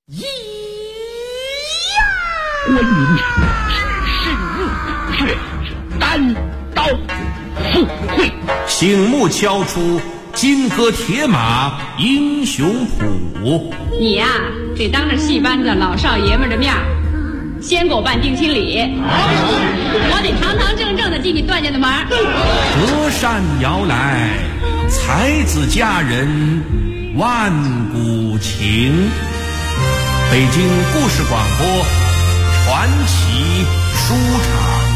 咿呀！关云长只身入却单刀赴会， 醒目敲出金戈铁马英雄谱。 你呀，得当着戏班子老少爷们的面先给我办定亲礼，我得堂堂正正的进你段家的门。 隔山遥来，才子佳人万古情。北京故事广播传奇书场。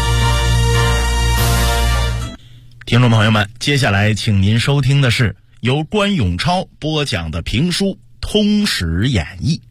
听众朋友们，接下来请您收听的是由关永超播讲的评书《通史演义》。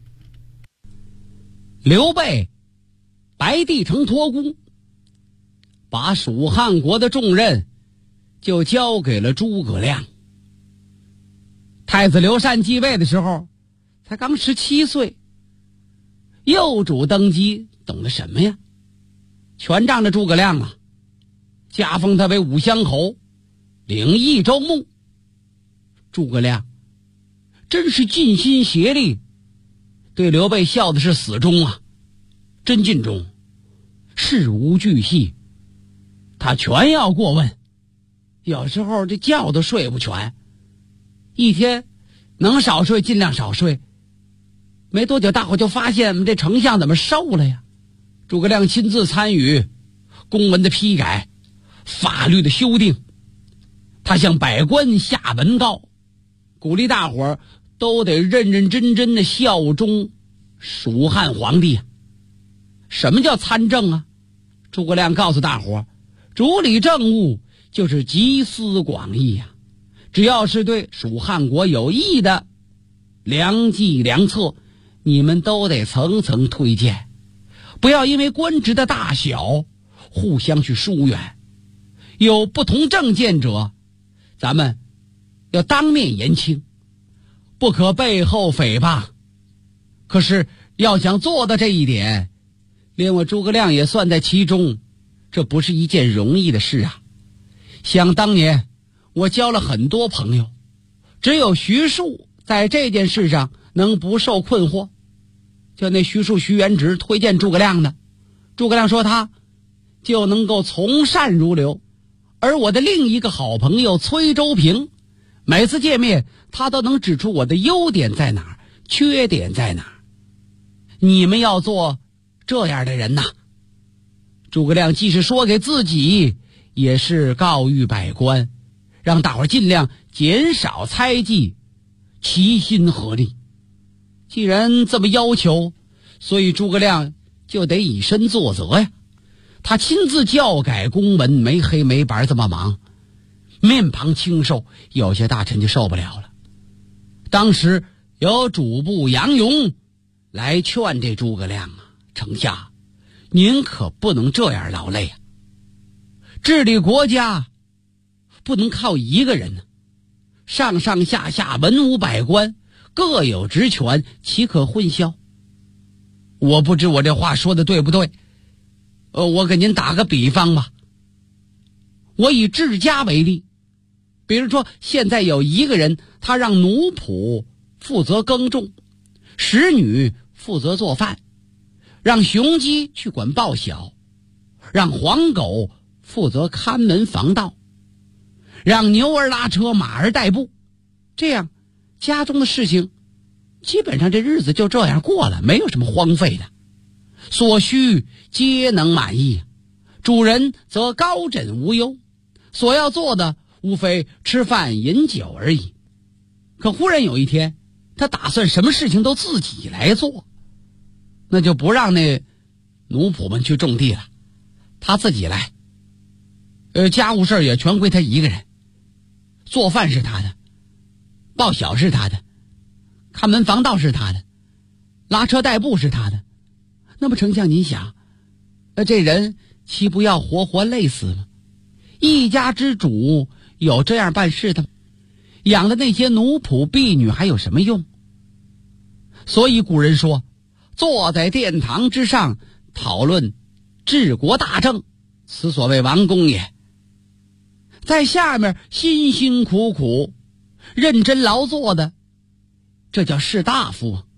刘备白帝城托孤，把蜀汉国的重任就交给了诸葛亮。太子刘禅继位的时候才刚17岁，幼主登基懂得什么呀？全仗着诸葛亮啊，加封他为武乡侯，领益州牧。诸葛亮真是尽心竭力，对刘备效的是死忠啊，真尽忠，事无巨细他全要过问，有时候这觉都睡不全，一天能少睡尽量少睡。没多久大伙就发现我们这丞相怎么瘦了呀？诸葛亮亲自参与公文的批改，法律的修订，他向百官下文告，鼓励大伙儿都得认认真真的效忠蜀汉皇帝。什么叫参政啊？诸葛亮告诉大伙儿，主理政务就是集思广益呀，只要是对蜀汉国有益的良计良策，你们都得层层推荐，不要因为官职的大小互相去疏远。有不同政见者，咱们要当面言清，不可背后诽谤。可是要想做到这一点，连我诸葛亮也算在其中，这不是一件容易的事啊。想当年我交了很多朋友，只有徐庶在这件事上能不受困惑。就那徐庶徐元直推荐诸葛亮的，诸葛亮说他就能够从善如流。而我的另一个好朋友崔周平，每次见面他都能指出我的优点在哪儿，缺点在哪儿。你们要做这样的人呐。诸葛亮既是说给自己，也是告谕百官，让大伙尽量减少猜忌，齐心合力。既然这么要求，所以诸葛亮就得以身作则呀。他亲自校改公文，没黑没白这么忙，面庞清瘦，有些大臣就受不了了。当时有主簿杨勇来劝这诸葛亮啊，丞相，您可不能这样劳累啊，治理国家不能靠一个人呢，上上下下文武百官各有职权，岂可混淆？我不知我这话说的对不对，我给您打个比方吧。我以治家为例，比如说现在有一个人，他让奴仆负责耕种，使女负责做饭，让雄鸡去管报晓，让黄狗负责看门防盗，让牛儿拉车，马儿代步，这样家中的事情基本上这日子就这样过了，没有什么荒废的，所需皆能满意，主人则高枕无忧，所要做的无非吃饭饮酒而已。可忽然有一天，他打算什么事情都自己来做，那就不让那奴仆们去种地了，他自己来。家务事也全归他一个人，做饭是他的，报晓是他的，看门防盗是他的，拉车代步是他的。那么丞相您想，这人岂不要活活累死吗？一家之主有这样办事的吗？养的那些奴仆婢女还有什么用？所以古人说，坐在殿堂之上讨论治国大政，此所谓王公也。在下面辛辛苦苦认真劳作的，这叫士大夫。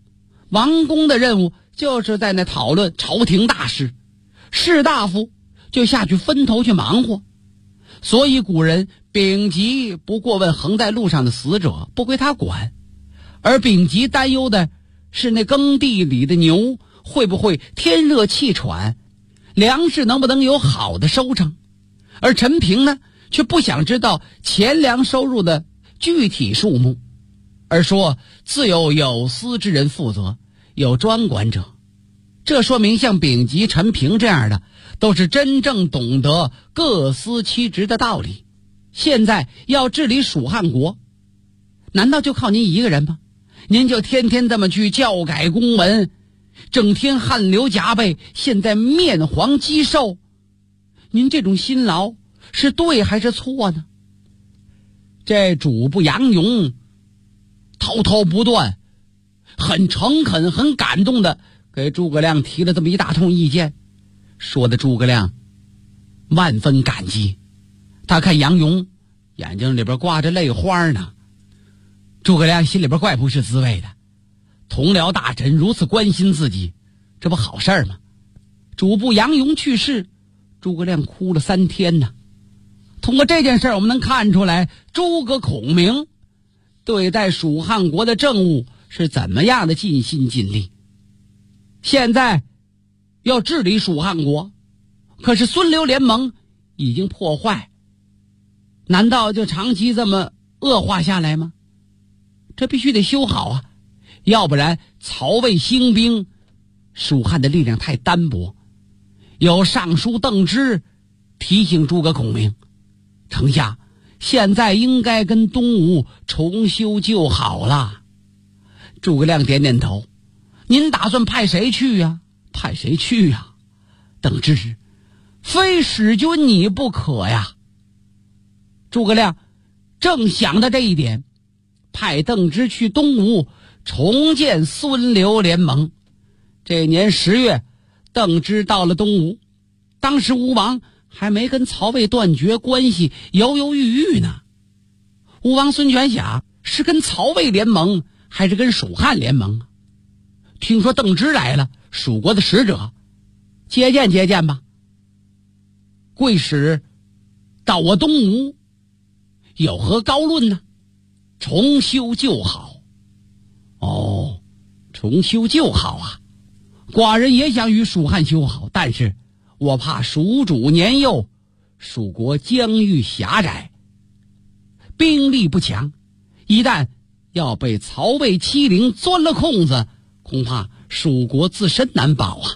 王公的任务就是在那讨论朝廷大事，士大夫就下去分头去忙活。所以古人丙吉不过问横在路上的死者，不归他管，而丙吉担忧的是那耕地里的牛会不会天热气喘，粮食能不能有好的收成。而陈平呢，却不想知道钱粮收入的具体数目，而说自有司之人负责，有专管者。这说明像丙吉、陈平这样的都是真正懂得各司其职的道理。现在要治理蜀汉国，难道就靠您一个人吗？您就天天这么去教改公文，整天汗流浃背，现在面黄肌瘦，您这种辛劳是对还是错呢？这主簿杨勇滔滔不断，很诚恳很感动的给诸葛亮提了这么一大通意见，说的诸葛亮万分感激。他看杨勇眼睛里边挂着泪花呢，诸葛亮心里边怪不是滋味的。同僚大臣如此关心自己，这不好事吗？主簿杨勇去世，诸葛亮哭了3天呢。通过这件事我们能看出来诸葛孔明对待蜀汉国的政务是怎么样的尽心尽力。现在要治理蜀汉国，可是孙刘联盟已经破坏，难道就长期这么恶化下来吗？这必须得修好啊，要不然曹魏兴兵，蜀汉的力量太单薄。有尚书邓芝提醒诸葛孔明，丞相现在应该跟东吴重修旧好了。诸葛亮点点头，您打算派谁去呀？派谁去呀？邓芝，非使君你不可呀。诸葛亮正想到这一点，派邓芝去东吴重建孙刘联盟。这年10月，邓芝到了东吴，当时吴王还没跟曹魏断绝关系，犹犹豫豫呢。吴王孙权想，是跟曹魏联盟还是跟蜀汉联盟？听说邓芝来了，蜀国的使者，接见接见吧。贵使到我东吴，有何高论呢？重修旧好。哦，重修旧好啊，寡人也想与蜀汉修好，但是我怕蜀主年幼，蜀国疆域狭窄，兵力不强，一旦要被曹魏欺凌钻了空子，恐怕蜀国自身难保啊。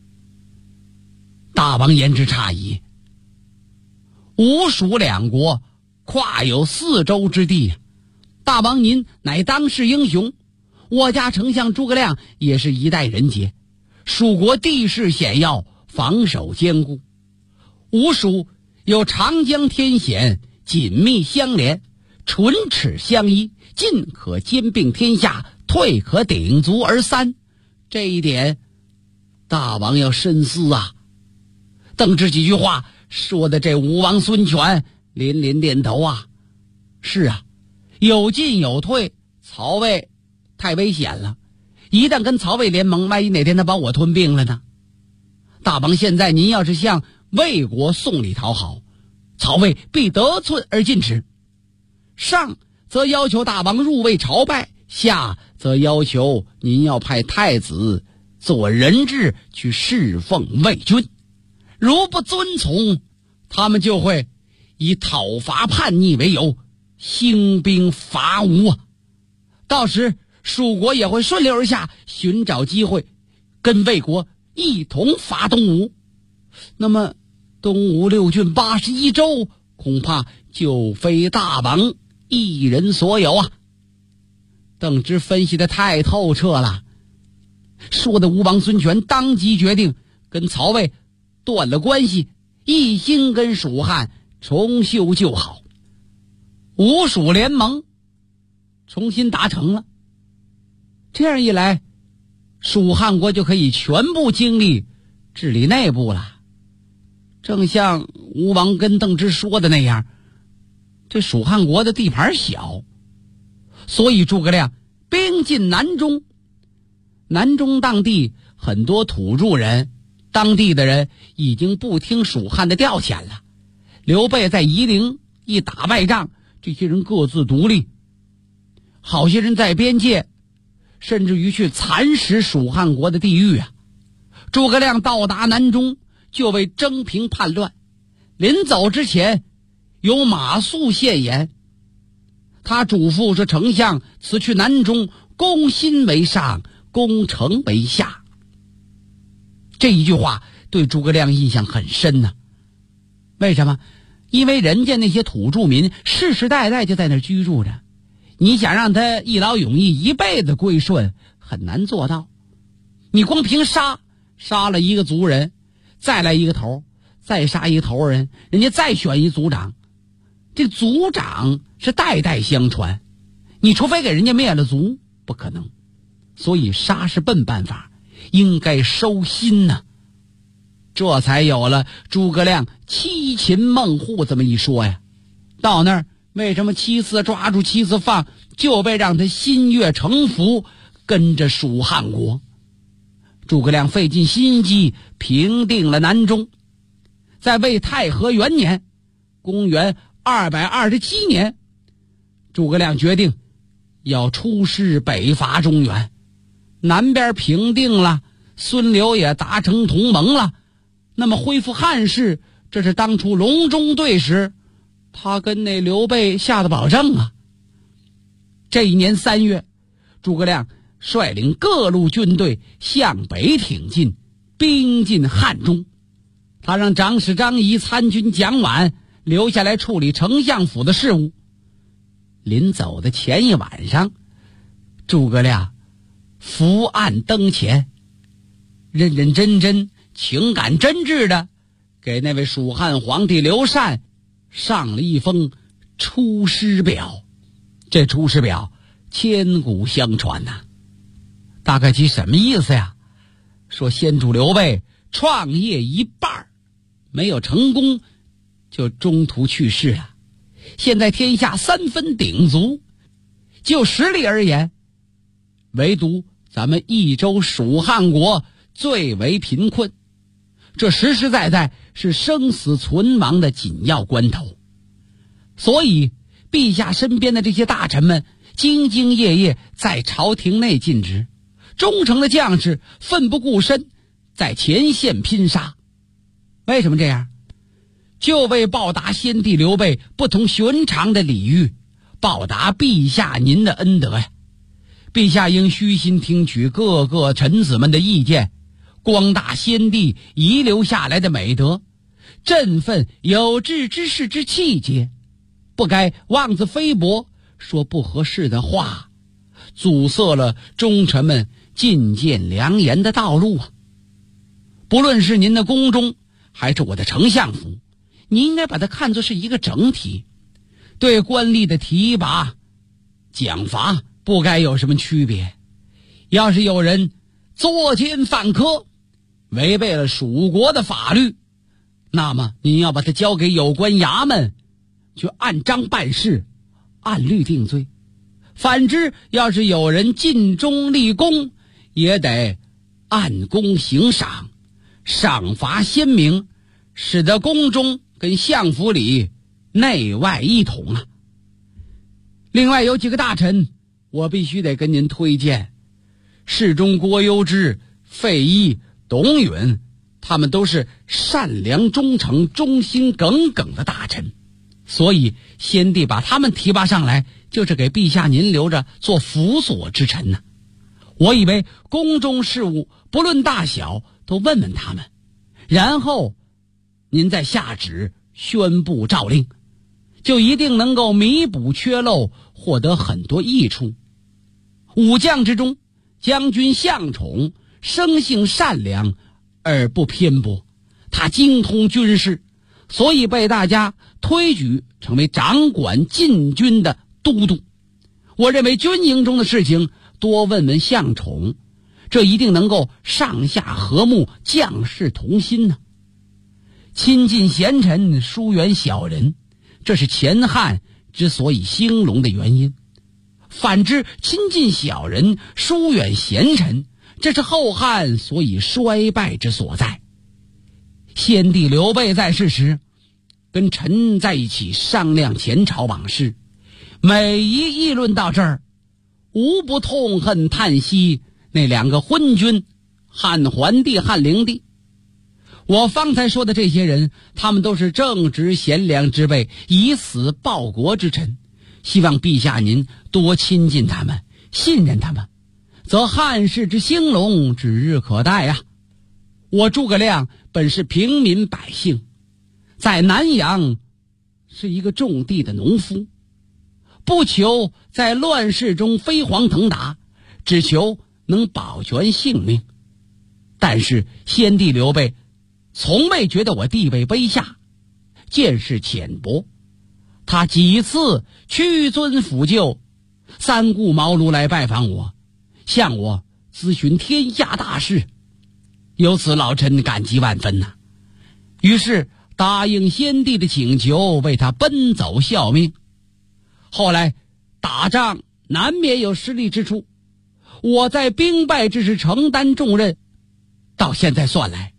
大王言之差矣，吴蜀两国跨有4州之地，大王您乃当世英雄，我家丞相诸葛亮也是一代人杰。蜀国地势险要，防守坚固，吴蜀有长江天险，紧密相连，唇齿相依，进可兼并天下，退可鼎足而三。这一点大王要深思啊。邓芝几句话说的这吴王孙权连连点头啊。是啊，有进有退，曹魏太危险了，一旦跟曹魏联盟，万一哪天他把我吞并了呢？大王现在您要是向魏国送礼讨好，曹魏必得寸而进尺。上则要求大王入魏朝拜，下则要求您要派太子做人质去侍奉魏军。如不遵从，他们就会以讨伐叛逆为由兴兵伐吴啊。到时蜀国也会顺流而下，寻找机会跟魏国一同伐东吴。那么东吴6郡81州恐怕就非大王一人所有啊。邓芝分析的太透彻了，说的吴王孙权当即决定跟曹魏断了关系，一心跟蜀汉重修旧好。吴蜀联盟重新达成了，这样一来，蜀汉国就可以全部精力治理内部了。正像吴王跟邓芝说的那样，这蜀汉国的地盘小，所以诸葛亮兵进南中， 南中当地很多土著人，当地的人已经不听蜀汉的调遣了。刘备在夷陵一打败仗，这些人各自独立，好些人在边界甚至于去蚕食蜀汉国的地域啊。诸葛亮到达南中，就为征平叛乱。临走之前，有马谡献言，他嘱咐说：丞相此去南中，攻心为上，攻城为下。这一句话对诸葛亮印象很深呢。为什么？因为人家那些土著民世世代代就在那儿居住着，你想让他一劳永逸一辈子归顺，很难做到。你光凭杀了一个族人，再来一个头，再杀一个头人，人家再选一族长，这族长是代代相传，你除非给人家灭了族，不可能。所以杀是笨办法，应该收心呢。这才有了诸葛亮七擒孟获这么一说呀。到那儿为什么7次抓住7次放，就为让他心悦诚服，跟着蜀汉国。诸葛亮费尽心机平定了南中。在魏太和元年，公元227年，诸葛亮决定要出师北伐中原。南边平定了，孙刘也达成同盟了，那么恢复汉室，这是当初隆中对时他跟那刘备下的保证啊。这一年3月，诸葛亮率领各路军队向北挺进，兵进汉中。他让长史张仪、参军蒋琬留下来处理丞相府的事务。临走的前一晚上，诸葛亮伏案灯前，认认真真、情感真挚的给那位蜀汉皇帝刘禅上了一封出师表。这出师表千古相传呐。大概其什么意思呀？说先主刘备创业一半没有成功，就中途去世了。现在天下3分鼎足，就实力而言，唯独咱们益州蜀汉国最为贫困，这实实在在是生死存亡的紧要关头。所以陛下身边的这些大臣们兢兢业业在朝廷内尽职，忠诚的将士奋不顾身在前线拼杀。为什么这样？就为报答先帝刘备不同寻常的礼遇，报答陛下您的恩德呀。陛下应虚心听取各个臣子们的意见，光大先帝遗留下来的美德，振奋有志之士之气节，不该妄自菲薄，说不合适的话，阻塞了忠臣们进谏良言的道路啊。不论是您的宫中还是我的丞相府，你应该把它看作是一个整体，对官吏的提拔奖罚不该有什么区别。要是有人作奸犯科，违背了蜀国的法律，那么您要把它交给有关衙门去按章办事，按律定罪。反之，要是有人尽忠立功，也得按功行赏，赏罚鲜明，使得宫中跟相府里内外一统啊。另外有几个大臣我必须得跟您推荐，侍中郭攸之、费祎、董允，他们都是善良忠诚、忠心耿耿的大臣，所以先帝把他们提拔上来，就是给陛下您留着做辅佐之臣呢。我以为宫中事务不论大小都问问他们，然后您再下旨宣布诏令，就一定能够弥补缺漏，获得很多益处。武将之中，将军向宠生性善良而不偏颇，他精通军事，所以被大家推举成为掌管禁军的都督。我认为军营中的事情多问问向宠，这一定能够上下和睦，将士同心呢。亲近贤臣，疏远小人，这是前汉之所以兴隆的原因。反之，亲近小人，疏远贤臣， 这是后汉所以衰败之所在。先帝刘备在世时，跟臣在一起商量前朝往事，每一议论到这儿，无不痛恨叹息那两个昏君，汉桓帝、汉灵帝。我方才说的这些人，他们都是正直贤良之辈，以死报国之臣，希望陛下您多亲近他们，信任他们，则汉室之兴隆指日可待啊！我诸葛亮本是平民百姓，在南阳是一个种地的农夫，不求在乱世中飞黄腾达，只求能保全性命。但是先帝刘备从未觉得我地位卑下，见识浅薄，他几次屈尊抚就，三顾茅庐来拜访我，向我咨询天下大事，由此老臣感激万分呐。于是答应先帝的请求，为他奔走效命。后来打仗难免有失利之处，我在兵败之时承担重任，到现在算来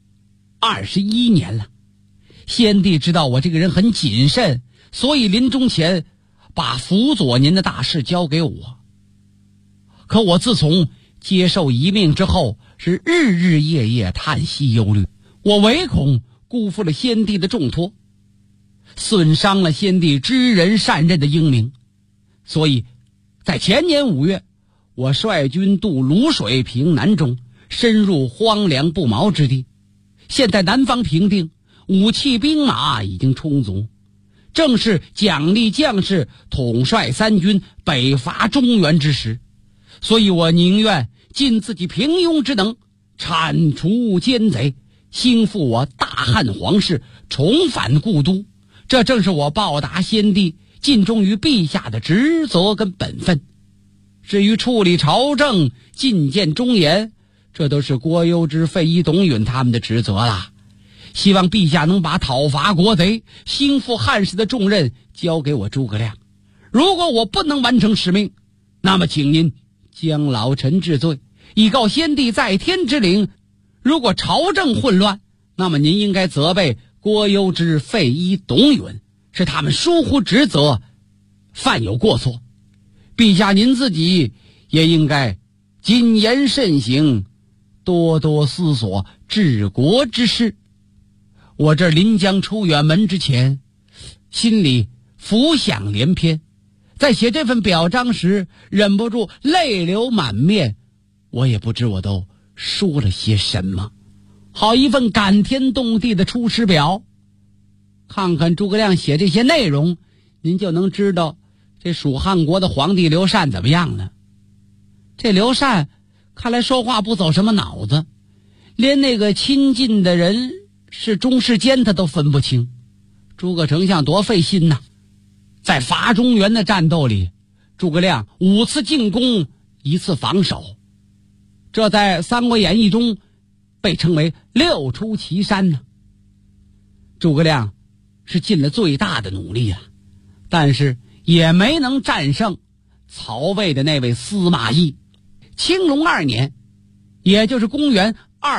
21年了。先帝知道我这个人很谨慎，所以临终前把辅佐您的大事交给我。可我自从接受遗命之后，是日日夜夜叹息忧虑，我唯恐辜负了先帝的重托，损伤了先帝知人善任的英名。所以在前年5月，我率军渡泸水平南中，深入荒凉不毛之地。现在南方平定，武器兵马已经充足，正是奖励将士统帅三军北伐中原之时。所以我宁愿尽自己平庸之能，铲除奸贼，兴复我大汉皇室，重返故都。这正是我报答先帝，尽忠于陛下的职责跟本分。至于处理朝政、进谏忠言，这都是郭攸之、费祎、董允他们的职责啦。希望陛下能把讨伐国贼、兴复汉室的重任交给我诸葛亮。如果我不能完成使命，那么请您将老臣治罪，以告先帝在天之灵。如果朝政混乱，那么您应该责备郭攸之、费祎、董允，是他们疏忽职责，犯有过错。陛下您自己也应该谨言慎行，多多思索治国之事。我这临将出远门之前，心里浮想联翩，在写这份表彰时忍不住泪流满面。我也不知我都说了些什么，好一份感天动地的出师表。看看诸葛亮写这些内容，您就能知道这蜀汉国的皇帝刘禅怎么样了。这刘禅看来说话不走什么脑子，连那个亲近的人是忠是奸他都分不清。诸葛丞相多费心呐！在伐中原的战斗里，诸葛亮5次进攻，1次防守，这在《三国演义》中被称为6出祁山呢。诸葛亮是尽了最大的努力了，但是也没能战胜曹魏的那位司马懿。青龙2年，也就是公元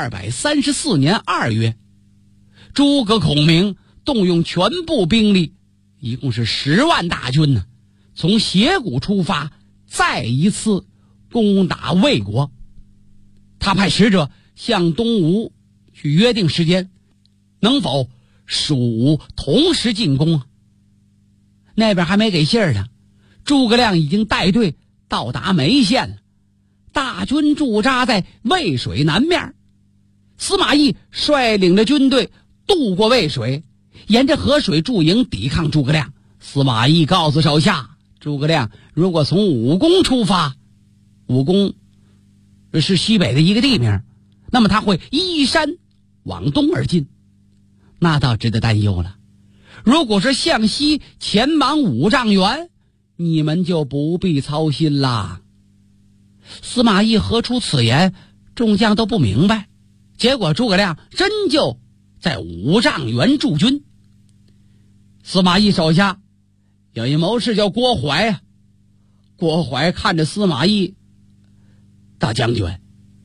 234年2月，诸葛孔明动用全部兵力，一共是10万大军呢，从斜谷出发，再一次攻打魏国。他派使者向东吴去约定时间，能否蜀吴同时进攻啊？那边还没给信儿呢，诸葛亮已经带队到达眉县了，大军驻扎在渭水南面。司马懿率领着军队渡过渭水，沿着河水驻营抵抗诸葛亮。司马懿告诉手下，诸葛亮如果从武功出发，武功是西北的一个地名，那么他会依山往东而进，那倒值得担忧了。如果是向西前往5丈原，你们就不必操心啦。司马懿何出此言，众将都不明白。结果诸葛亮真就在5丈原驻军。司马懿手下有一谋士叫郭淮啊，郭淮看着司马懿，大将军，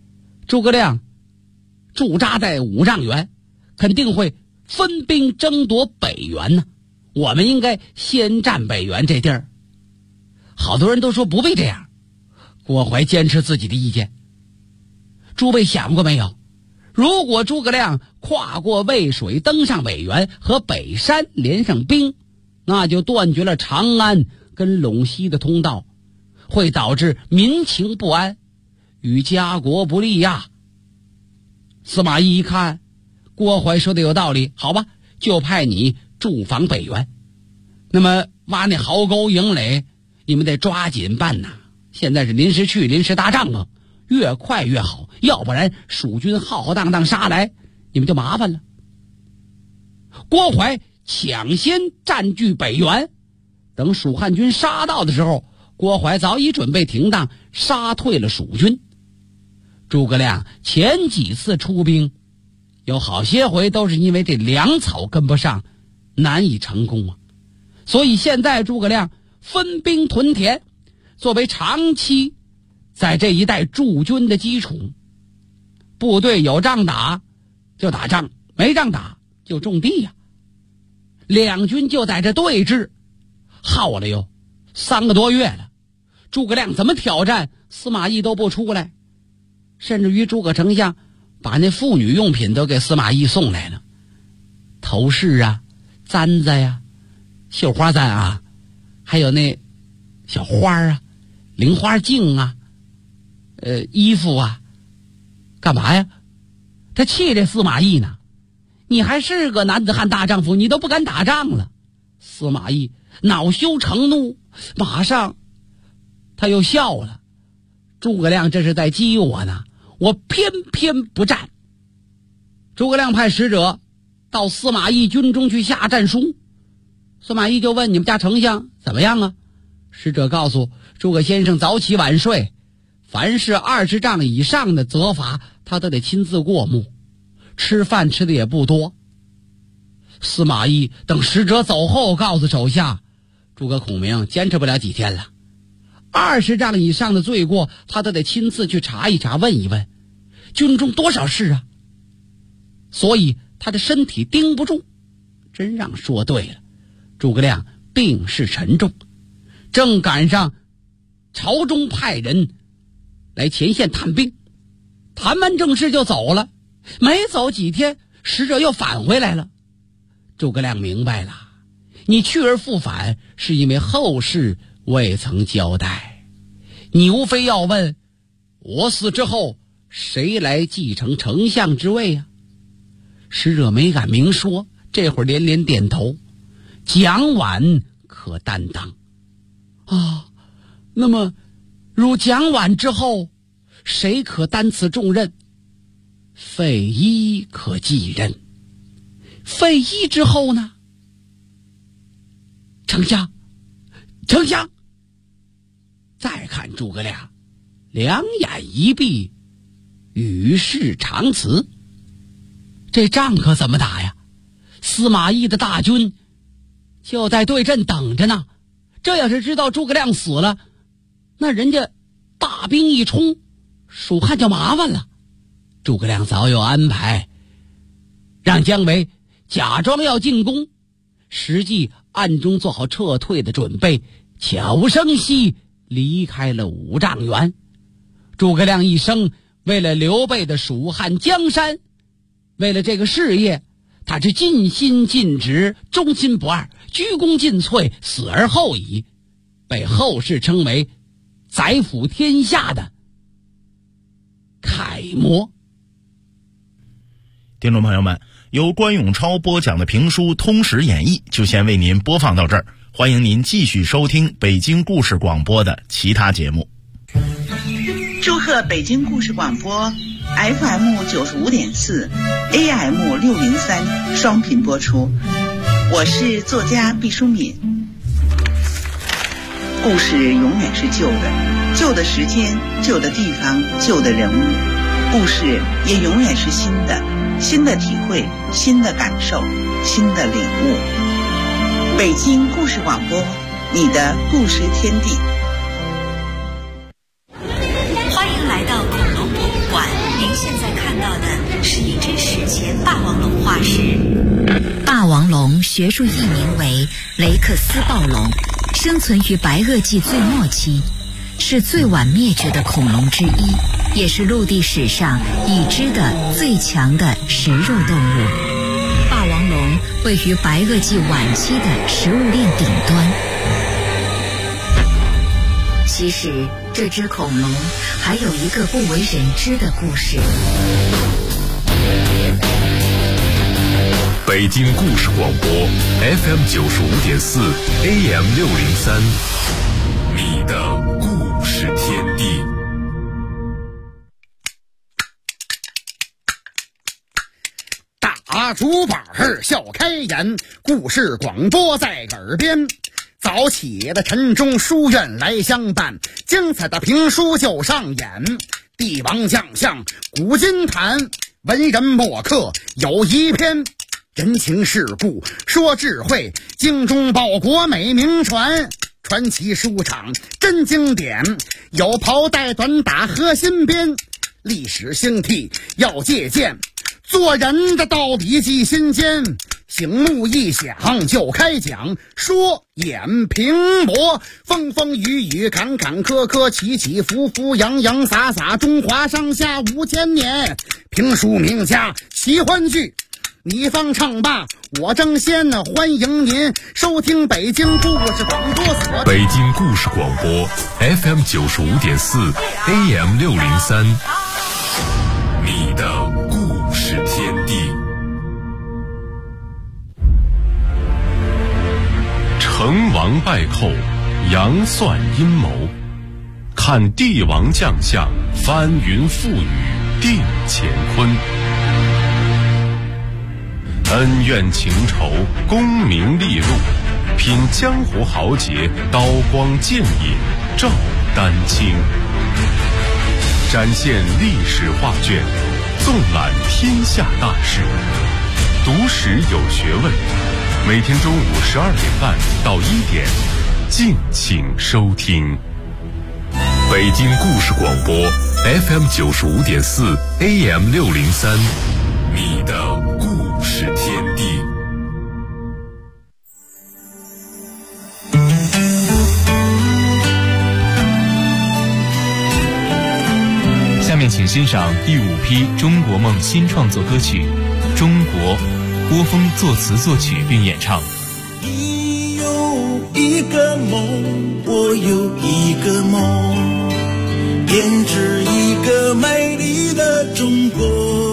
诸葛亮驻扎在五丈原，肯定会分兵争夺北原呢。我们应该先占北原这地儿。好多人都说不必这样，郭淮坚持自己的意见。诸位想过没有，如果诸葛亮跨过渭水登上北原，和北山连上兵，那就断绝了长安跟陇西的通道，会导致民情不安，与家国不利呀。司马懿一看郭淮说的有道理，好吧，就派你驻防北原。那么挖那壕沟营垒，你们得抓紧办呐。现在是临时去临时打仗啊，越快越好，要不然蜀军浩浩荡荡杀来，你们就麻烦了。郭淮抢先占据北原，等蜀汉军杀到的时候，郭淮早已准备停当，杀退了蜀军。诸葛亮前几次出兵，有好些回都是因为这粮草跟不上，难以成功啊。所以现在诸葛亮分兵屯田，作为长期在这一带驻军的基础。部队有仗打就打仗，没仗打就种地呀。两军就在这对峙，耗了有3个多月了。诸葛亮怎么挑战，司马懿都不出来，甚至于诸葛丞相把那妇女用品都给司马懿送来了，头饰啊、簪子呀、绣花簪啊，还有那小花啊、菱花镜啊、衣服啊，干嘛呀？他气这司马懿呢，你还是个男子汉大丈夫，你都不敢打仗了。司马懿恼羞成怒，马上他又笑了。诸葛亮这是在激我呢，我偏偏不战。诸葛亮派使者到司马懿军中去下战书。司马懿就问，你们家丞相怎么样啊？使者告诉诸葛先生早起晚睡，凡是20丈以上的责罚他都得亲自过目，吃饭吃的也不多。司马懿等使者走后告诉手下，诸葛孔明坚持不了几天了，20丈以上的罪过他都得亲自去查一查，问一问军中多少事啊。所以他的身体盯不住。真让说对了，诸葛亮病势沉重，正赶上朝中派人来前线探兵，谈完正事就走了，没走几天，使者又返回来了。诸葛亮明白了，你去而复返是因为后事未曾交代，你无非要问我死之后谁来继承丞相之位啊？使者没敢明说，这会儿连连点头，蒋琬可担当啊。那么如蒋琬之后，谁可担此重任？费祎可继任。费祎之后呢？丞相。再看诸葛亮，两眼一闭，与世长辞。这仗可怎么打呀？司马懿的大军就在对阵等着呢。这要是知道诸葛亮死了，那人家大兵一冲，蜀汉就麻烦了。诸葛亮早有安排，让姜维假装要进攻，实际暗中做好撤退的准备，悄无声息离开了五丈原。诸葛亮一生为了刘备的蜀汉江山，为了这个事业，他是尽心尽职，忠心不二，鞠躬尽瘁，死而后已，被后世称为宰抚天下的楷模。 听众朋友们，由关永超播讲的评书《通史演义》就先为您播放到这儿，欢迎您继续收听北京故事广播的其他节目。 祝贺北京故事广播 FM 95.4 AM 603双频播出。我是作家毕淑敏。故事永远是旧的，旧的时间，旧的地方，旧的人物。故事也永远是新的，新的体会，新的感受，新的领悟。北京故事广播，你的故事天地。 欢迎来到恐龙博物馆，您现学术译名为雷克斯暴龙，生存于白垩纪最末期，是最晚灭绝的恐龙之一，也是陆地史上已知的最强的食肉动物。霸王龙位于白垩纪晚期的食物链顶端。其实这只恐龙还有一个不为人知的故事。 北京故事广播 FM 95.4 AM 603，你的故事天地。 大竹板笑开颜，故事广播在耳边。早起的晨钟书院来相伴，精彩的评书就上演。帝王将相古今谈，文人墨客有一篇。人情世故说智慧，精忠报国美名传。传奇书场真经典，有袍带短打和新编。历史兴替要借鉴，做人的道理记心间。醒目一响就开讲，说演评驳，风风雨雨坎坎坷坷，起起伏伏洋洋洒洒，中华上下5000年。评书名家奇欢剧，你方唱罢我争先，欢迎您收听北京故事广播所。 北京故事广播 FM 95.4 AM 603，你的故事天地。成王败寇，杨算阴谋，看帝王将相，翻云覆雨定乾坤。恩怨情仇，功名利禄，品江湖豪杰，刀光剑影照丹青。展现历史画卷，纵览天下大事，读史有学问。每天中午12点半到1点，敬请收听。北京故事广播 FM 95.4 AM 603，你的故事天地。 下面请欣赏第5批中国梦新创作歌曲《中国》，郭峰作词作曲并演唱。 你有一个梦，我有一个梦，编织一个美丽的中国。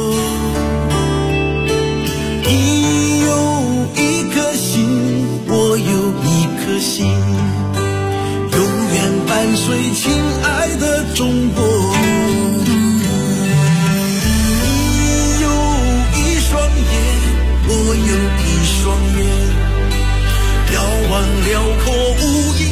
你有一颗心，我有一颗心，永远伴随亲爱的中国。你有一双眼，我有一双眼，遥望辽阔无垠